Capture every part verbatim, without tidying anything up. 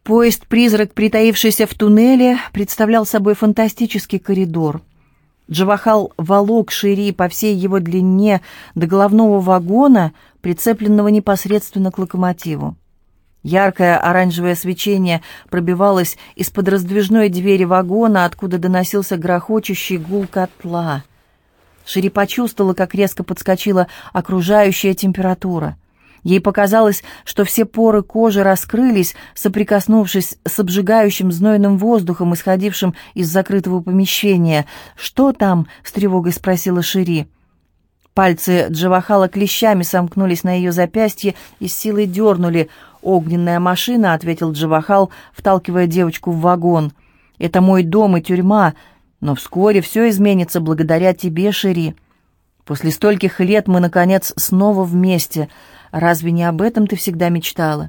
Поезд-призрак, притаившийся в туннеле, представлял собой фантастический коридор. Джавахал волок Шири по всей его длине до головного вагона, прицепленного непосредственно к локомотиву. Яркое оранжевое свечение пробивалось из-под раздвижной двери вагона, откуда доносился грохочущий гул котла. Шири почувствовала, как резко подскочила окружающая температура. Ей показалось, что все поры кожи раскрылись, соприкоснувшись с обжигающим знойным воздухом, исходившим из закрытого помещения. «Что там?» — с тревогой спросила Шири. Пальцы Джавахала клещами сомкнулись на ее запястье и с силой дернули. «Огненная машина», — ответил Джавахал, вталкивая девочку в вагон. «Это мой дом и тюрьма, но вскоре все изменится благодаря тебе, Шири. После стольких лет мы, наконец, снова вместе. Разве не об этом ты всегда мечтала?»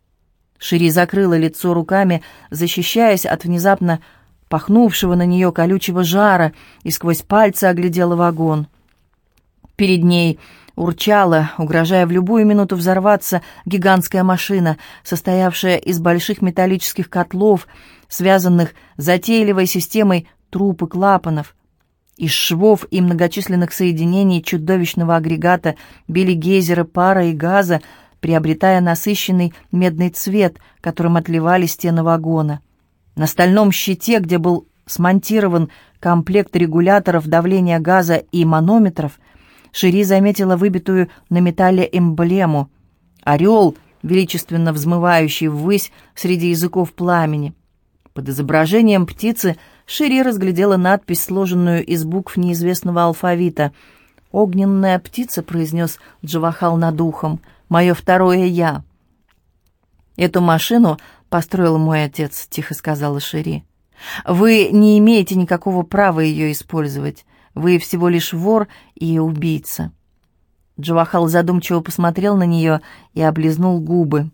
Шири закрыла лицо руками, защищаясь от внезапно пахнувшего на нее колючего жара, и сквозь пальцы оглядела вагон. Перед ней урчала, угрожая в любую минуту взорваться, гигантская машина, состоявшая из больших металлических котлов, связанных затейливой системой труб и клапанов. Из швов и многочисленных соединений чудовищного агрегата били гейзеры пара и газа, приобретая насыщенный медный цвет, которым отливали стены вагона. На стальном щите, где был смонтирован комплект регуляторов давления газа и манометров, Шири заметила выбитую на металле эмблему — орел, величественно взмывающий ввысь среди языков пламени. Под изображением птицы Шири разглядела надпись, сложенную из букв неизвестного алфавита. «Огненная птица», — произнес Джавахал над ухом, — «мое второе я». «Эту машину построил мой отец», — тихо сказала Шири. «Вы не имеете никакого права ее использовать. Вы всего лишь вор и убийца». Джавахал задумчиво посмотрел на нее и облизнул губы.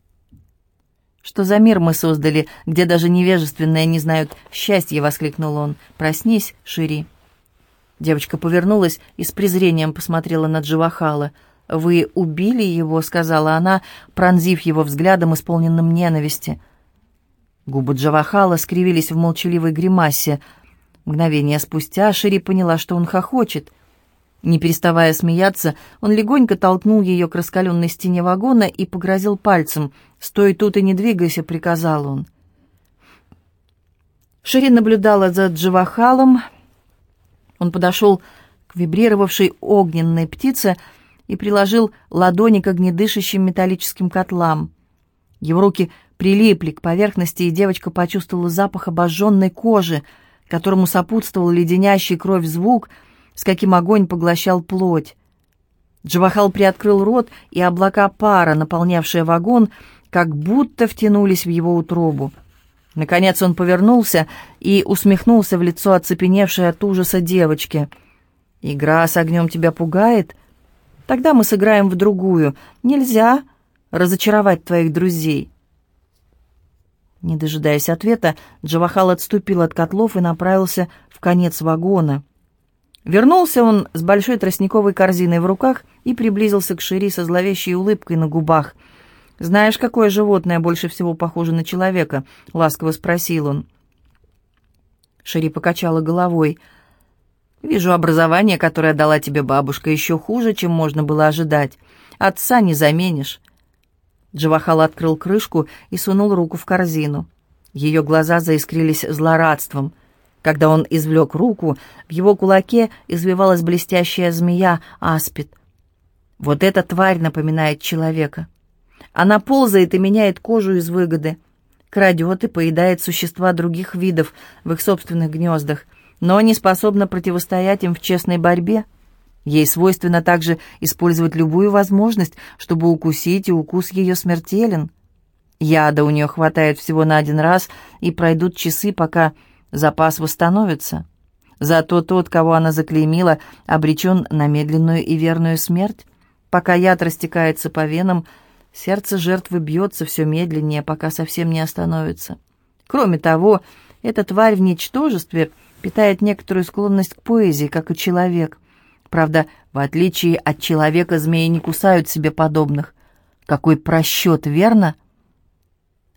«Что за мир мы создали, где даже невежественные не знают счастья?» — воскликнул он. «Проснись, Шири». Девочка повернулась и с презрением посмотрела на Джавахала. «Вы убили его», — сказала она, пронзив его взглядом, исполненным ненависти. Губы Джавахала скривились в молчаливой гримасе. Мгновение спустя Шири поняла, что он хохочет. Не переставая смеяться, он легонько толкнул ее к раскаленной стене вагона и погрозил пальцем. «Стой тут и не двигайся», — приказал он. Шири наблюдала за Джавахалом. Он подошел к вибрировавшей огненной птице и приложил ладони к огнедышащим металлическим котлам. Его руки прилипли к поверхности, и девочка почувствовала запах обожженной кожи, которому сопутствовал леденящий кровь звук, с каким огонь поглощал плоть. Джавахал приоткрыл рот, и облака пара, наполнявшие вагон, как будто втянулись в его утробу. Наконец он повернулся и усмехнулся в лицо оцепеневшей от ужаса девочки. «Игра с огнем тебя пугает? Тогда мы сыграем в другую. Нельзя разочаровать твоих друзей». Не дожидаясь ответа, Джавахал отступил от котлов и направился в конец вагона. Вернулся он с большой тростниковой корзиной в руках и приблизился к Шири со зловещей улыбкой на губах. «Знаешь, какое животное больше всего похоже на человека?» — ласково спросил он. Шири покачала головой. «Вижу, образование, которое дала тебе бабушка, еще хуже, чем можно было ожидать. Отца не заменишь». Джавахал открыл крышку и сунул руку в корзину. Ее глаза заискрились злорадством. Когда он извлек руку, в его кулаке извивалась блестящая змея аспид. «Вот эта тварь напоминает человека. Она ползает и меняет кожу из выгоды, крадет и поедает существа других видов в их собственных гнездах, но не способна противостоять им в честной борьбе. Ей свойственно также использовать любую возможность, чтобы укусить, и укус ее смертелен. Яда у нее хватает всего на один раз, и пройдут часы, пока запас восстановится. Зато тот, кого она заклеймила, обречен на медленную и верную смерть. Пока яд растекается по венам, сердце жертвы бьется все медленнее, пока совсем не остановится. Кроме того, эта тварь в ничтожестве питает некоторую склонность к поэзии, как и человек. Правда, в отличие от человека, змеи не кусают себе подобных. Какой просчет, верно?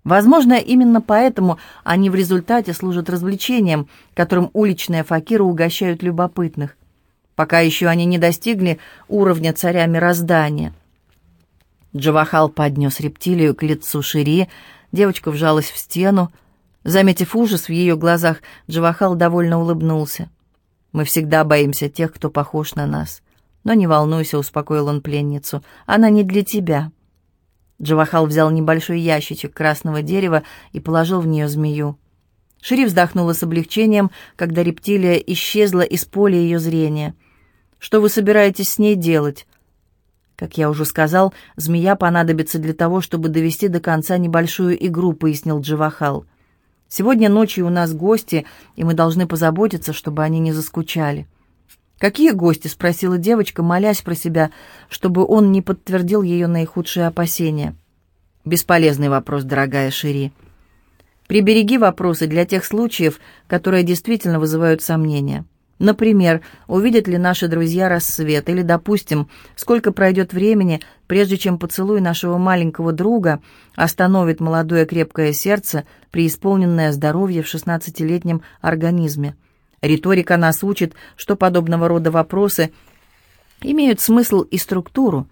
Возможно, именно поэтому они в результате служат развлечением, которым уличные факиры угощают любопытных. Пока еще они не достигли уровня царя мироздания. Джавахал поднес рептилию к лицу Шири, девочка вжалась в стену. Заметив ужас в ее глазах, Джавахал довольно улыбнулся. «Мы всегда боимся тех, кто похож на нас. Но не волнуйся», — успокоил он пленницу, — «она не для тебя». Джавахал взял небольшой ящичек красного дерева и положил в нее змею. Шири вздохнула с облегчением, когда рептилия исчезла из поля ее зрения. «Что вы собираетесь с ней делать?» «Как я уже сказал, змея понадобится для того, чтобы довести до конца небольшую игру», — пояснил Джавахал. «Сегодня ночью у нас гости, и мы должны позаботиться, чтобы они не заскучали». «Какие гости?» — спросила девочка, молясь про себя, чтобы он не подтвердил ее наихудшие опасения. «Бесполезный вопрос, дорогая Шири. Прибереги вопросы для тех случаев, которые действительно вызывают сомнения. Например, увидят ли наши друзья рассвет, или, допустим, сколько пройдет времени, прежде чем поцелуй нашего маленького друга остановит молодое крепкое сердце, преисполненное здоровья в шестнадцатилетнем организме. Риторика нас учит, что подобного рода вопросы имеют смысл и структуру.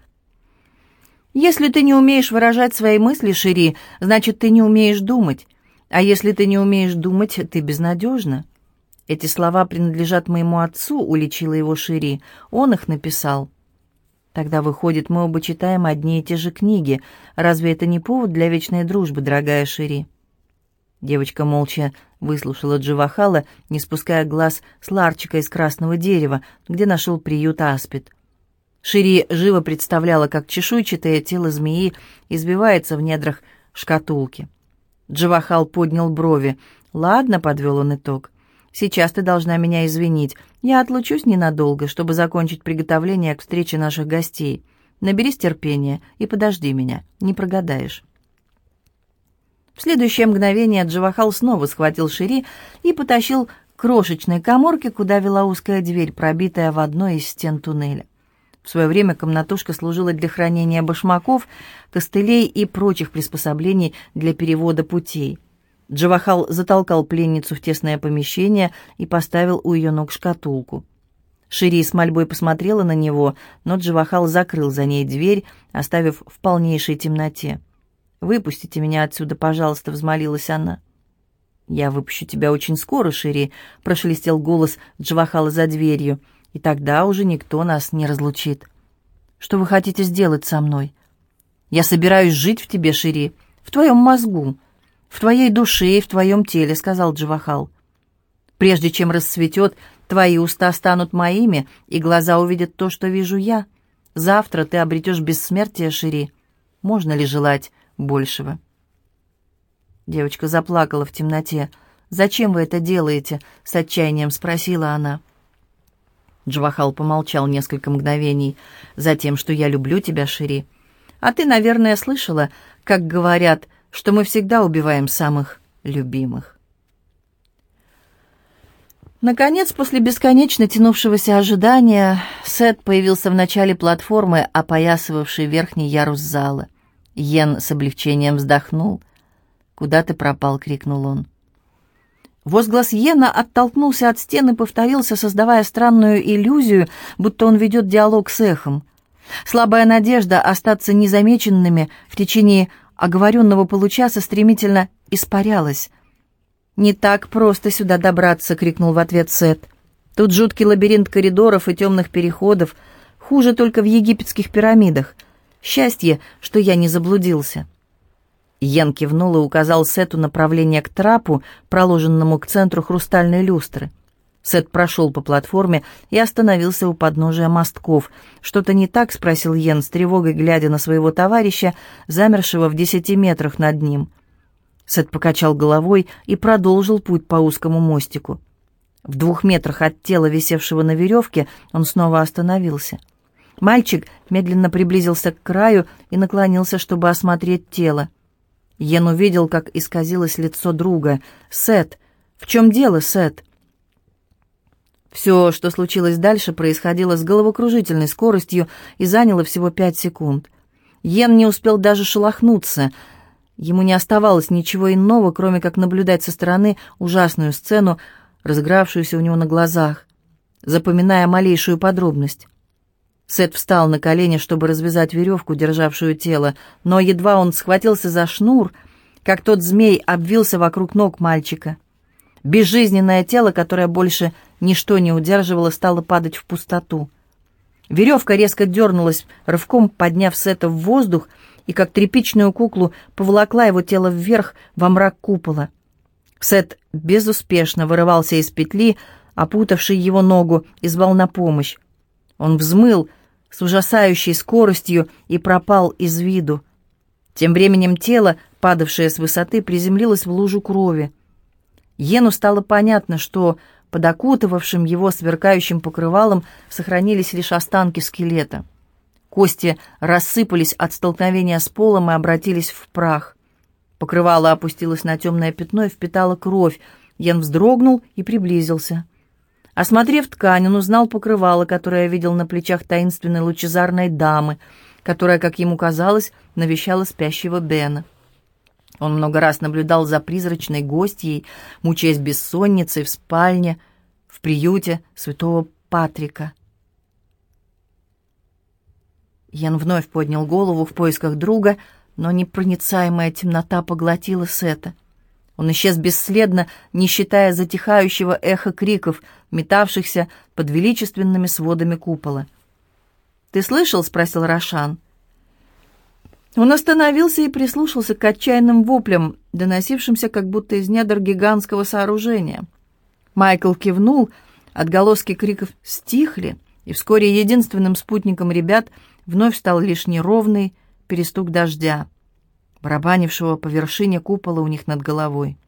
Если ты не умеешь выражать свои мысли, Шири, значит, ты не умеешь думать. А если ты не умеешь думать, ты безнадежна. Эти слова принадлежат моему отцу, уличила его Шири. Он их написал. Тогда, выходит, мы оба читаем одни и те же книги. Разве это не повод для вечной дружбы, дорогая Шири? Девочка молча выслушала Джавахала, не спуская глаз с ларчика из красного дерева, где нашел приют аспид. Шири живо представляла, как чешуйчатое тело змеи избивается в недрах шкатулки. Джавахал поднял брови. «Ладно», — подвел он итог, — «сейчас ты должна меня извинить. Я отлучусь ненадолго, чтобы закончить приготовление к встрече наших гостей. Наберись терпения и подожди меня, не прогадаешь». В следующее мгновение Джавахал снова схватил Шири и потащил к крошечной каморке, куда вела узкая дверь, пробитая в одной из стен туннеля. В свое время комнатушка служила для хранения башмаков, костылей и прочих приспособлений для перевода путей. Джавахал затолкал пленницу в тесное помещение и поставил у ее ног шкатулку. Шири с мольбой посмотрела на него, но Джавахал закрыл за ней дверь, оставив в полнейшей темноте. «Выпустите меня отсюда, пожалуйста», — взмолилась она. «Я выпущу тебя очень скоро, Шири», — прошелестел голос Джавахала за дверью, «и тогда уже никто нас не разлучит». «Что вы хотите сделать со мной?» «Я собираюсь жить в тебе, Шири, в твоем мозгу, в твоей душе и в твоем теле», — сказал Джавахал. «Прежде чем расцветет, твои уста станут моими, и глаза увидят то, что вижу я. Завтра ты обретешь бессмертие, Шири. Можно ли желать большего?» Девочка заплакала в темноте. «Зачем вы это делаете?» — с отчаянием спросила она. Джавахал помолчал несколько мгновений. «Затем, что я люблю тебя, Шири. А ты, наверное, слышала, как говорят, что мы всегда убиваем самых любимых». Наконец, после бесконечно тянувшегося ожидания, Сет появился в начале платформы, опоясывавшей верхний ярус зала. Йен с облегчением вздохнул. «Куда ты пропал?» — крикнул он. Возглас Йена оттолкнулся от стены и повторился, создавая странную иллюзию, будто он ведет диалог с эхом. Слабая надежда остаться незамеченными в течение оговоренного получаса стремительно испарялась. «Не так просто сюда добраться!» — крикнул в ответ Сет. «Тут жуткий лабиринт коридоров и темных переходов, хуже только в египетских пирамидах. Счастье, что я не заблудился». Йен кивнул и указал Сету направление к трапу, проложенному к центру хрустальной люстры. Сет прошел по платформе и остановился у подножия мостков. «Что-то не так?» — спросил Йен, с тревогой глядя на своего товарища, замершего в десяти метрах над ним. Сет покачал головой и продолжил путь по узкому мостику. В двух метрах от тела, висевшего на веревке, он снова остановился. Мальчик медленно приблизился к краю и наклонился, чтобы осмотреть тело. Йен увидел, как исказилось лицо друга. «Сет! В чем дело, Сет?» Все, что случилось дальше, происходило с головокружительной скоростью и заняло всего пять секунд. Йен не успел даже шелохнуться. Ему не оставалось ничего иного, кроме как наблюдать со стороны ужасную сцену, разыгравшуюся у него на глазах, запоминая малейшую подробность. Сет встал на колени, чтобы развязать веревку, державшую тело, но едва он схватился за шнур, как тот змей обвился вокруг ног мальчика. Безжизненное тело, которое больше ничто не удерживало, стало падать в пустоту. Веревка резко дернулась, рывком подняв Сета в воздух, и как тряпичную куклу поволокла его тело вверх во мрак купола. Сет безуспешно вырывался из петли, опутавшей его ногу, и звал на помощь. Он взмыл с ужасающей скоростью и пропал из виду. Тем временем тело, падавшее с высоты, приземлилось в лужу крови. Йену стало понятно, что под окутывавшим его сверкающим покрывалом сохранились лишь останки скелета. Кости рассыпались от столкновения с полом и обратились в прах. Покрывало опустилось на темное пятно и впитало кровь. Йен вздрогнул и приблизился. Осмотрев ткань, он узнал покрывало, которое видел на плечах таинственной лучезарной дамы, которая, как ему казалось, навещала спящего Бена. Он много раз наблюдал за призрачной гостьей, мучаясь бессонницей в спальне, в приюте святого Патрика. Йен вновь поднял голову в поисках друга, но непроницаемая темнота поглотила Сета. Он исчез бесследно, не считая затихающего эха криков, метавшихся под величественными сводами купола. «Ты слышал?» — спросил Рошан. Он остановился и прислушался к отчаянным воплям, доносившимся как будто из недр гигантского сооружения. Майкл кивнул, отголоски криков стихли, и вскоре единственным спутником ребят вновь стал лишь неровный перестук дождя, барабанившего по вершине купола у них над головой.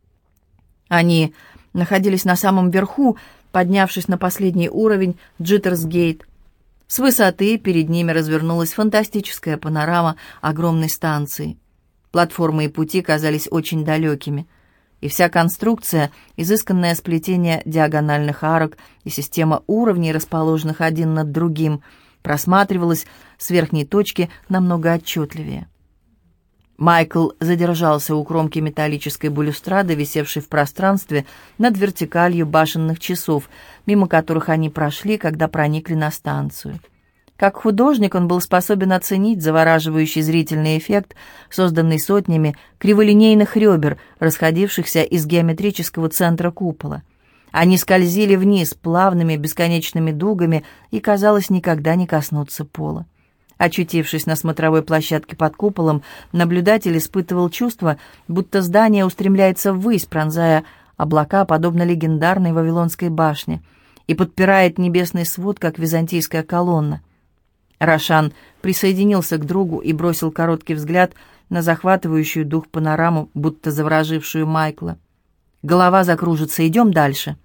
Они находились на самом верху, поднявшись на последний уровень Джиттерсгейт. С высоты перед ними развернулась фантастическая панорама огромной станции. Платформы и пути казались очень далекими, и вся конструкция, изысканное сплетение диагональных арок и система уровней, расположенных один над другим, просматривалась с верхней точки намного отчетливее. Майкл задержался у кромки металлической балюстрады, висевшей в пространстве над вертикалью башенных часов, мимо которых они прошли, когда проникли на станцию. Как художник он был способен оценить завораживающий зрительный эффект, созданный сотнями криволинейных ребер, расходившихся из геометрического центра купола. Они скользили вниз плавными бесконечными дугами и, казалось, никогда не коснутся пола. Очутившись на смотровой площадке под куполом, наблюдатель испытывал чувство, будто здание устремляется ввысь, пронзая облака, подобно легендарной Вавилонской башне, и подпирает небесный свод, как византийская колонна. Рошан присоединился к другу и бросил короткий взгляд на захватывающую дух панораму, будто заворожившую Майкла. «Голова закружится, идем дальше».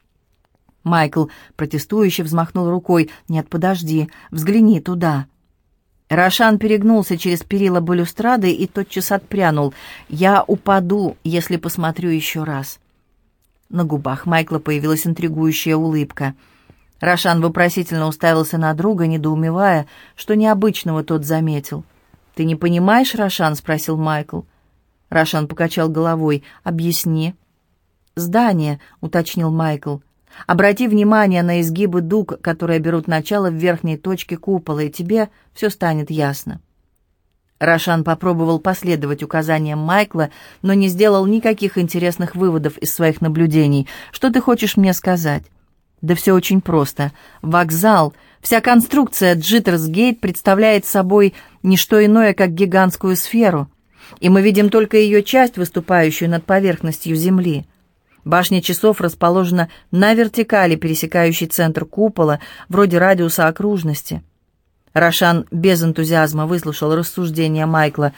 Майкл протестующе взмахнул рукой. «Нет, подожди, взгляни туда». Рошан перегнулся через перила балюстрады и тотчас отпрянул. «Я упаду, если посмотрю еще раз». На губах Майкла появилась интригующая улыбка. Рошан вопросительно уставился на друга, недоумевая, что необычного тот заметил. «Ты не понимаешь, Рошан?» — спросил Майкл. Рошан покачал головой. «Объясни». «Здание», — уточнил Майкл. «Обрати внимание на изгибы дуг, которые берут начало в верхней точке купола, и тебе все станет ясно». Рошан попробовал последовать указаниям Майкла, но не сделал никаких интересных выводов из своих наблюдений. «Что ты хочешь мне сказать?» «Да все очень просто. Вокзал, вся конструкция Джиттерсгейт представляет собой не что иное, как гигантскую сферу, и мы видим только ее часть, выступающую над поверхностью Земли. Башня часов расположена на вертикали, пересекающей центр купола, вроде радиуса окружности». Рошан без энтузиазма выслушал рассуждения Майкла.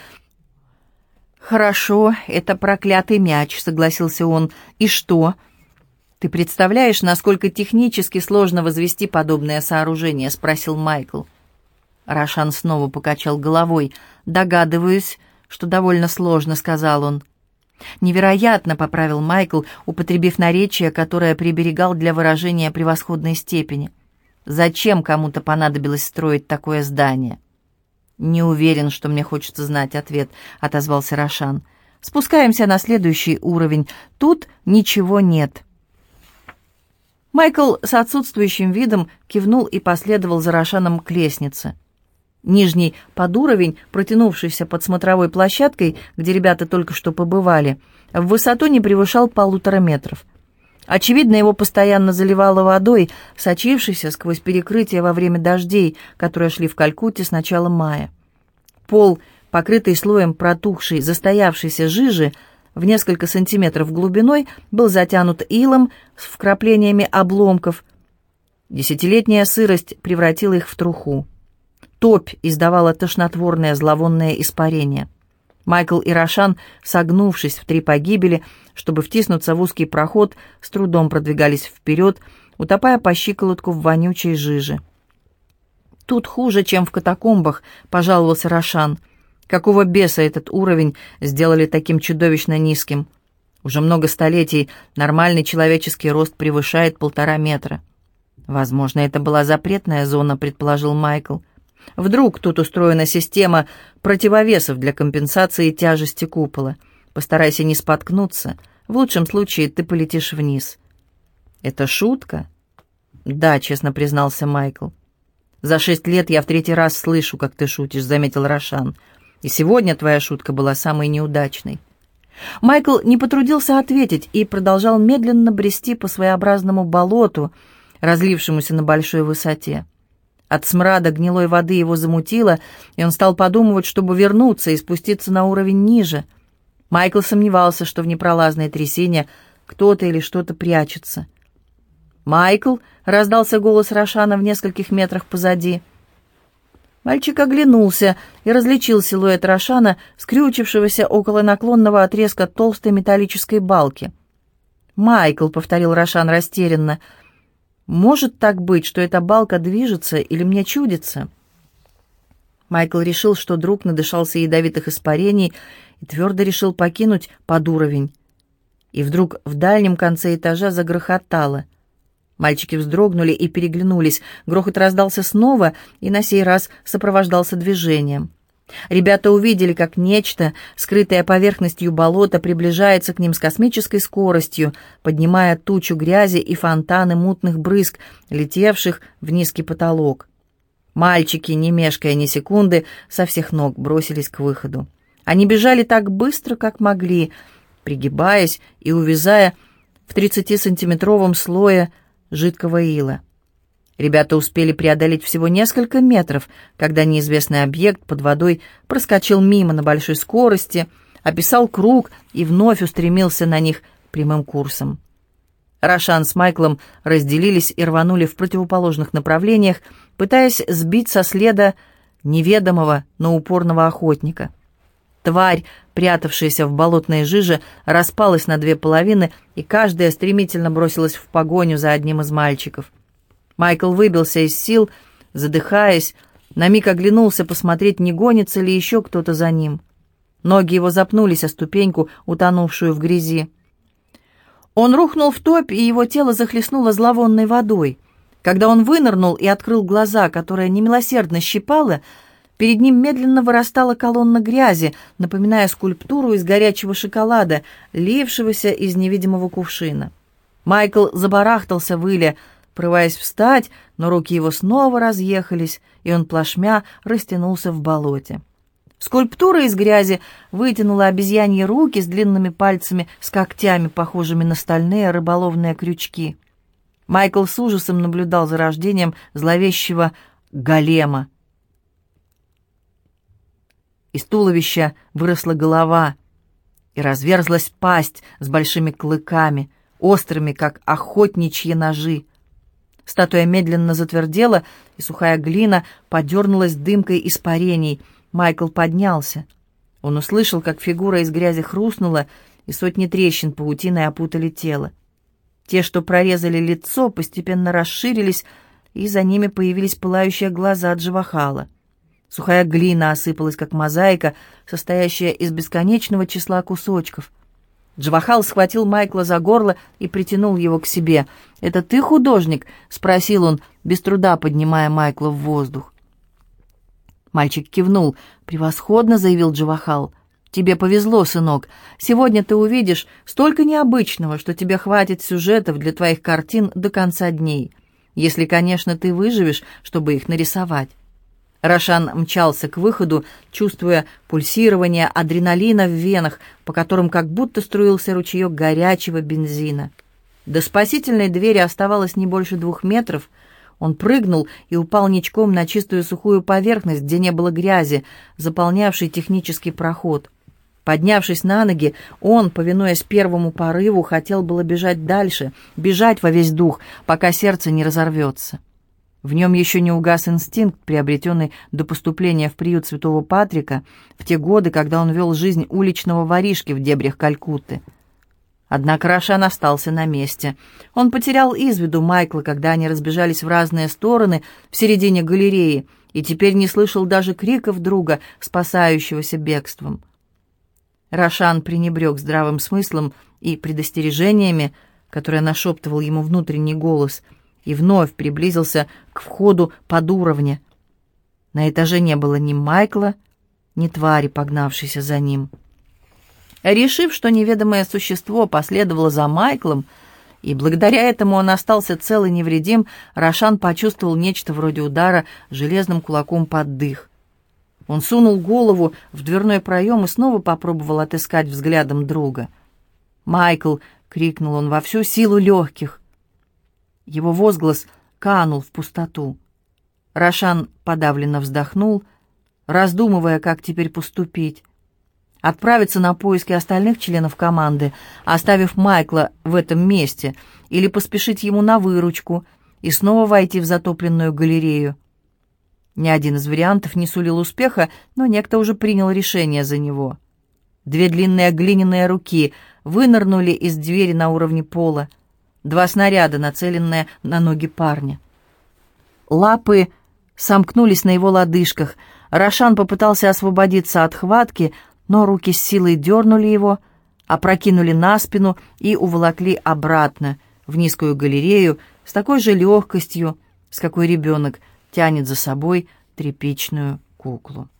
«Хорошо, это проклятый мяч», — согласился он. «И что?» «Ты представляешь, насколько технически сложно возвести подобное сооружение?» — спросил Майкл. Рошан снова покачал головой. «Догадываюсь, что довольно сложно», — сказал он. «Невероятно», — поправил Майкл, употребив наречие, которое приберегал для выражения превосходной степени. «Зачем кому-то понадобилось строить такое здание?» «Не уверен, что мне хочется знать ответ», — отозвался Рошан. «Спускаемся на следующий уровень. Тут ничего нет». Майкл с отсутствующим видом кивнул и последовал за Рошаном к лестнице. Нижний подуровень, протянувшийся под смотровой площадкой, где ребята только что побывали, в высоту не превышал полутора метров. Очевидно, его постоянно заливало водой, сочившейся сквозь перекрытие во время дождей, которые шли в Калькутте с начала мая. Пол, покрытый слоем протухшей, застоявшейся жижи, в несколько сантиметров глубиной, был затянут илом с вкраплениями обломков. Десятилетняя сырость превратила их в труху. Топь издавала тошнотворное зловонное испарение. Майкл и Рошан, согнувшись в три погибели, чтобы втиснуться в узкий проход, с трудом продвигались вперед, утопая по щиколотку в вонючей жиже. «Тут хуже, чем в катакомбах», — пожаловался Рошан. «Какого беса этот уровень сделали таким чудовищно низким? Уже много столетий нормальный человеческий рост превышает полтора метра». «Возможно, это была запретная зона», — предположил Майкл. «Вдруг тут устроена система противовесов для компенсации тяжести купола. Постарайся не споткнуться. В лучшем случае ты полетишь вниз». «Это шутка?» «Да», — честно признался Майкл. «За шесть лет я в третий раз слышу, как ты шутишь», — заметил Рошан. «И сегодня твоя шутка была самой неудачной». Майкл не потрудился ответить и продолжал медленно брести по своеобразному болоту, разлившемуся на большой высоте. От смрада гнилой воды его замутило, и он стал подумывать, чтобы вернуться и спуститься на уровень ниже. Майкл сомневался, что в непролазной трясине кто-то или что-то прячется. «Майкл!» — раздался голос Рошана в нескольких метрах позади. Мальчик оглянулся и различил силуэт Рошана, скрючившегося около наклонного отрезка толстой металлической балки. «Майкл!» — повторил Рошан растерянно. «Может так быть, что эта балка движется или мне чудится?» Майкл решил, что друг надышался ядовитых испарений и твердо решил покинуть подуровень. И вдруг в дальнем конце этажа загрохотало. Мальчики вздрогнули и переглянулись. Грохот раздался снова и на сей раз сопровождался движением. Ребята увидели, как нечто, скрытое поверхностью болота, приближается к ним с космической скоростью, поднимая тучу грязи и фонтаны мутных брызг, летевших в низкий потолок. Мальчики, не мешкая ни секунды, со всех ног бросились к выходу. Они бежали так быстро, как могли, пригибаясь и увязая в тридцатисантиметровом слое жидкого ила. Ребята успели преодолеть всего несколько метров, когда неизвестный объект под водой проскочил мимо на большой скорости, описал круг и вновь устремился на них прямым курсом. Рошан с Майклом разделились и рванули в противоположных направлениях, пытаясь сбить со следа неведомого, но упорного охотника. Тварь, прятавшаяся в болотной жиже, распалась на две половины, и каждая стремительно бросилась в погоню за одним из мальчиков. Майкл выбился из сил, задыхаясь, на миг оглянулся посмотреть, не гонится ли еще кто-то за ним. Ноги его запнулись о ступеньку, утонувшую в грязи. Он рухнул в топь, и его тело захлестнуло зловонной водой. Когда он вынырнул и открыл глаза, которая немилосердно щипала, перед ним медленно вырастала колонна грязи, напоминая скульптуру из горячего шоколада, лившегося из невидимого кувшина. Майкл забарахтался в иле, порываясь встать, но руки его снова разъехались, и он плашмя растянулся в болоте. Скульптура из грязи вытянула обезьяньи руки с длинными пальцами, с когтями, похожими на стальные рыболовные крючки. Майкл с ужасом наблюдал за рождением зловещего голема. Из туловища выросла голова, и разверзлась пасть с большими клыками, острыми, как охотничьи ножи. Статуя медленно затвердела, и сухая глина подернулась дымкой испарений. Майкл поднялся. Он услышал, как фигура из грязи хрустнула, и сотни трещин паутиной опутали тело. Те, что прорезали лицо, постепенно расширились, и за ними появились пылающие глаза Джавахала. Сухая глина осыпалась, как мозаика, состоящая из бесконечного числа кусочков. Джавахал схватил Майкла за горло и притянул его к себе. «Это ты художник?» — спросил он, без труда поднимая Майкла в воздух. Мальчик кивнул. «Превосходно», — заявил Джавахал. «Тебе повезло, сынок. Сегодня ты увидишь столько необычного, что тебе хватит сюжетов для твоих картин до конца дней. Если, конечно, ты выживешь, чтобы их нарисовать». Рошан мчался к выходу, чувствуя пульсирование адреналина в венах, по которым как будто струился ручеек горячего бензина. До спасительной двери оставалось не больше двух метров. Он прыгнул и упал ничком на чистую сухую поверхность, где не было грязи, заполнявшей технический проход. Поднявшись на ноги, он, повинуясь первому порыву, хотел было бежать дальше, бежать во весь дух, пока сердце не разорвется. В нем еще не угас инстинкт, приобретенный до поступления в приют Святого Патрика, в те годы, когда он вел жизнь уличного воришки в дебрях Калькутты. Однако Рошан остался на месте. Он потерял из виду Майкла, когда они разбежались в разные стороны в середине галереи, и теперь не слышал даже криков друга, спасающегося бегством. Рошан пренебрег здравым смыслом и предостережениями, которые нашептывал ему внутренний голос, и вновь приблизился к входу под уровня. На этаже не было ни Майкла, ни твари, погнавшейся за ним. Решив, что неведомое существо последовало за Майклом, и благодаря этому он остался цел и невредим, Рошан почувствовал нечто вроде удара железным кулаком под дых. Он сунул голову в дверной проем и снова попробовал отыскать взглядом друга. «Майкл!» — крикнул он во всю силу легких. Его возглас канул в пустоту. Рошан подавленно вздохнул, раздумывая, как теперь поступить. Отправиться на поиски остальных членов команды, оставив Майкла в этом месте, или поспешить ему на выручку и снова войти в затопленную галерею. Ни один из вариантов не сулил успеха, но некто уже принял решение за него. Две длинные глиняные руки вынырнули из двери на уровне пола. Два снаряда, нацеленные на ноги парня. Лапы сомкнулись на его лодыжках. Рошан попытался освободиться от хватки, но руки с силой дернули его, опрокинули на спину и уволокли обратно в низкую галерею с такой же легкостью, с какой ребенок тянет за собой тряпичную куклу.